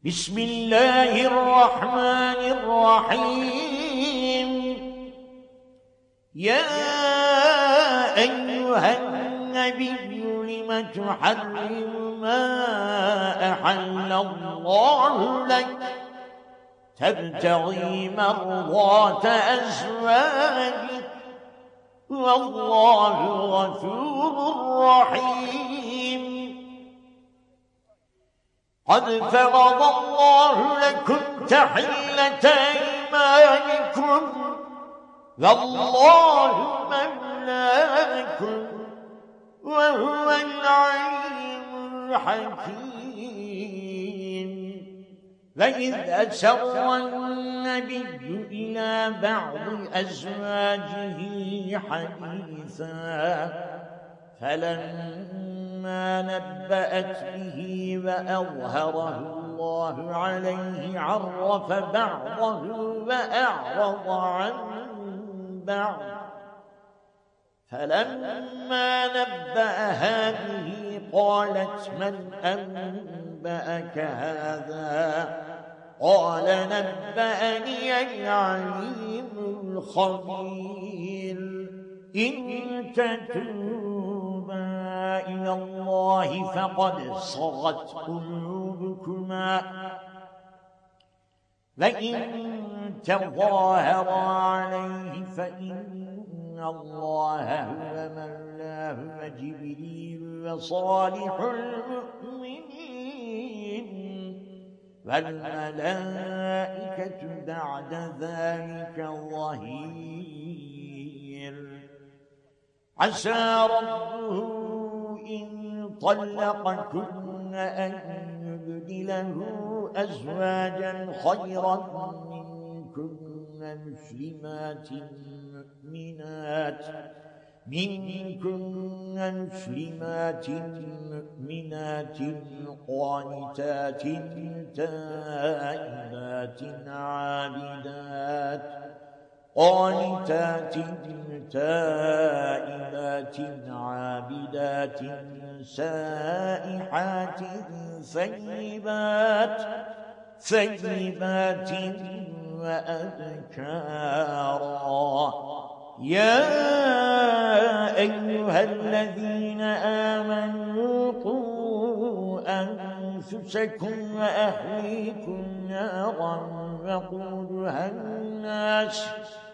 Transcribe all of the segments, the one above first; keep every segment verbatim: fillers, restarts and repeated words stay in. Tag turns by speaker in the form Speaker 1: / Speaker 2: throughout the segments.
Speaker 1: بسم الله الرحمن الرحيم. يا أيها النبي لم تحرم ما أحل الله لك تبتغي مرضات أزواجك والله غفور رحيم. قد فرض الله لكم تحلة أيمانكم والله مولاكم وهو العليم الحكيم. وإذ أسر النبي إلى بعض أزواجه حديثا فلما نبأت به وأظهره الله عليه عرف بعضه وأعرض عن بعض. فلما نبأها به قالت من أنبأك هذا؟ قال نبأني العليم الخبير. إن تتوبا إلى الله فقد صغت قلوبكما وإن تظاهرا عليه فإن الله هو مولاه وجبريل وصالح المؤمنين والملائكة بعد ذلك ظهير. عسى ربه إن طلقكن أن يبدله أزواجا خيرا منكن مسلمات مؤمنات منكن مسلمات مؤمنات قانتات تائبات عابدات قانتات تائبات عابدات سائحات ثيبات ثيبات وأبكارا. يا أيها الذين آمنوا قوا أنفسكم وأهليكم نارا وقودها الناس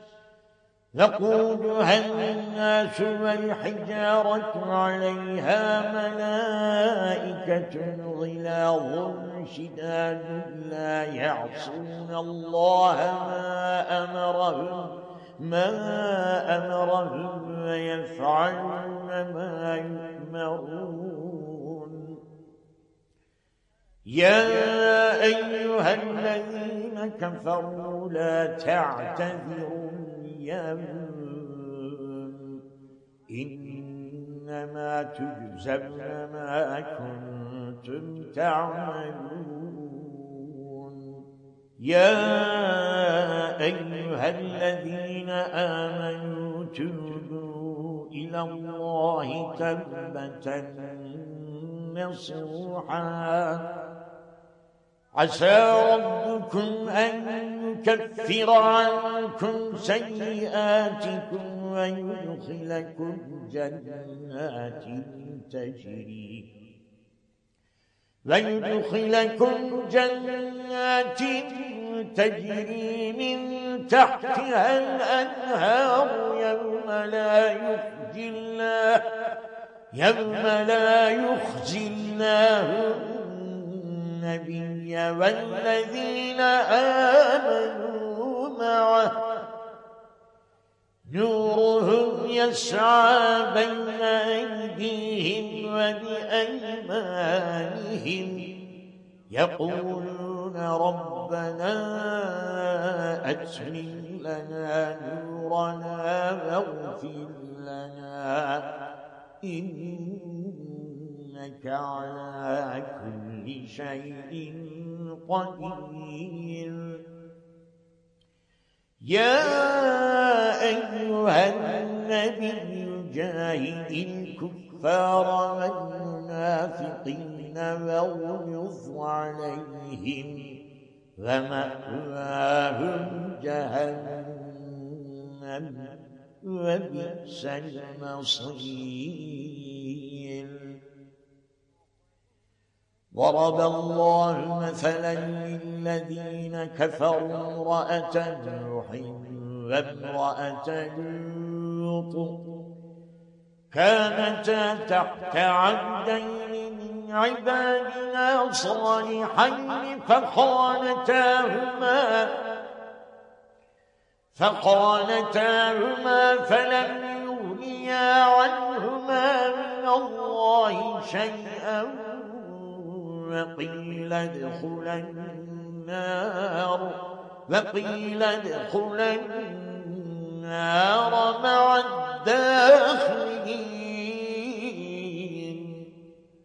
Speaker 1: وقودها الناس والحجارة عليها ملائكة غلاظ شداد لا يعصون الله ما أمرهم ما أمرهم ويفعلون ما يؤمرون. يا أيها الذين كفروا لا تعتذروا اليوم إنما تجزون ما كنتم تعملون. يا أيها الذين آمنوا توبوا إلى الله توبة نصوحا عسى ربكم أن يكفر عنكم سيئاتكم ويدخلكم جنات تجري ويدخلكم جنات تجري من تحتها الأنهار يوم لا يخزي الله يوم لا يخزي الله النبي والذين آمنوا معه نورهم يسعى بين أيديهم وبأيمانهم يقولون ربنا أتمم لنا نورنا واغفر لنا إنك على كل شيء قدير. يا أيها النبي جاهد الكفار والمنافقين ويغلظ عليهم ومأواهم جهنم وبئس المصير. ضرب الله مثلا للذين كفروا امرأة نوح وامرأة لوط كانتا تحت عبدين من عبادنا صالحين فخانتاهما فخانتاهما فلم يغنيا عنهما من الله شيئا وقيل ادخلا النار وقيل ادخلا النار مع الداخلين.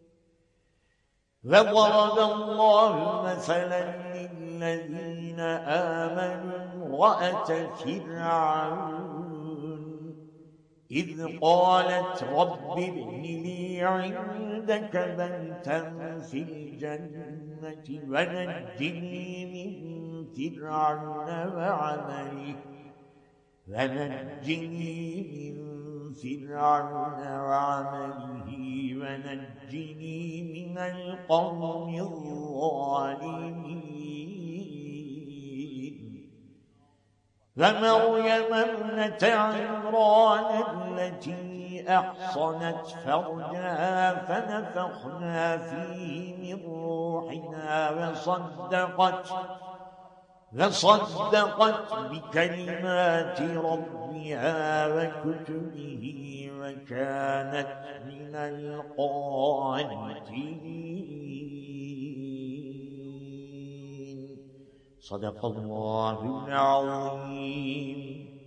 Speaker 1: وضرب الله مثلا للذين آمنوا امرأة فرعون إذ قالت رب ابن لي عندك بيتا في الجنة ونجني من فرعون وعمله ونجني من فرعون وعمله ونجني من القوم الظالمين. ومريم ابنة عمران التي أحصنت فرجها فنفخنا فيه من روحنا وصدقت وصدقت بكلمات ربها وكتبه وكانت من القانتين. صدق الله العظيم.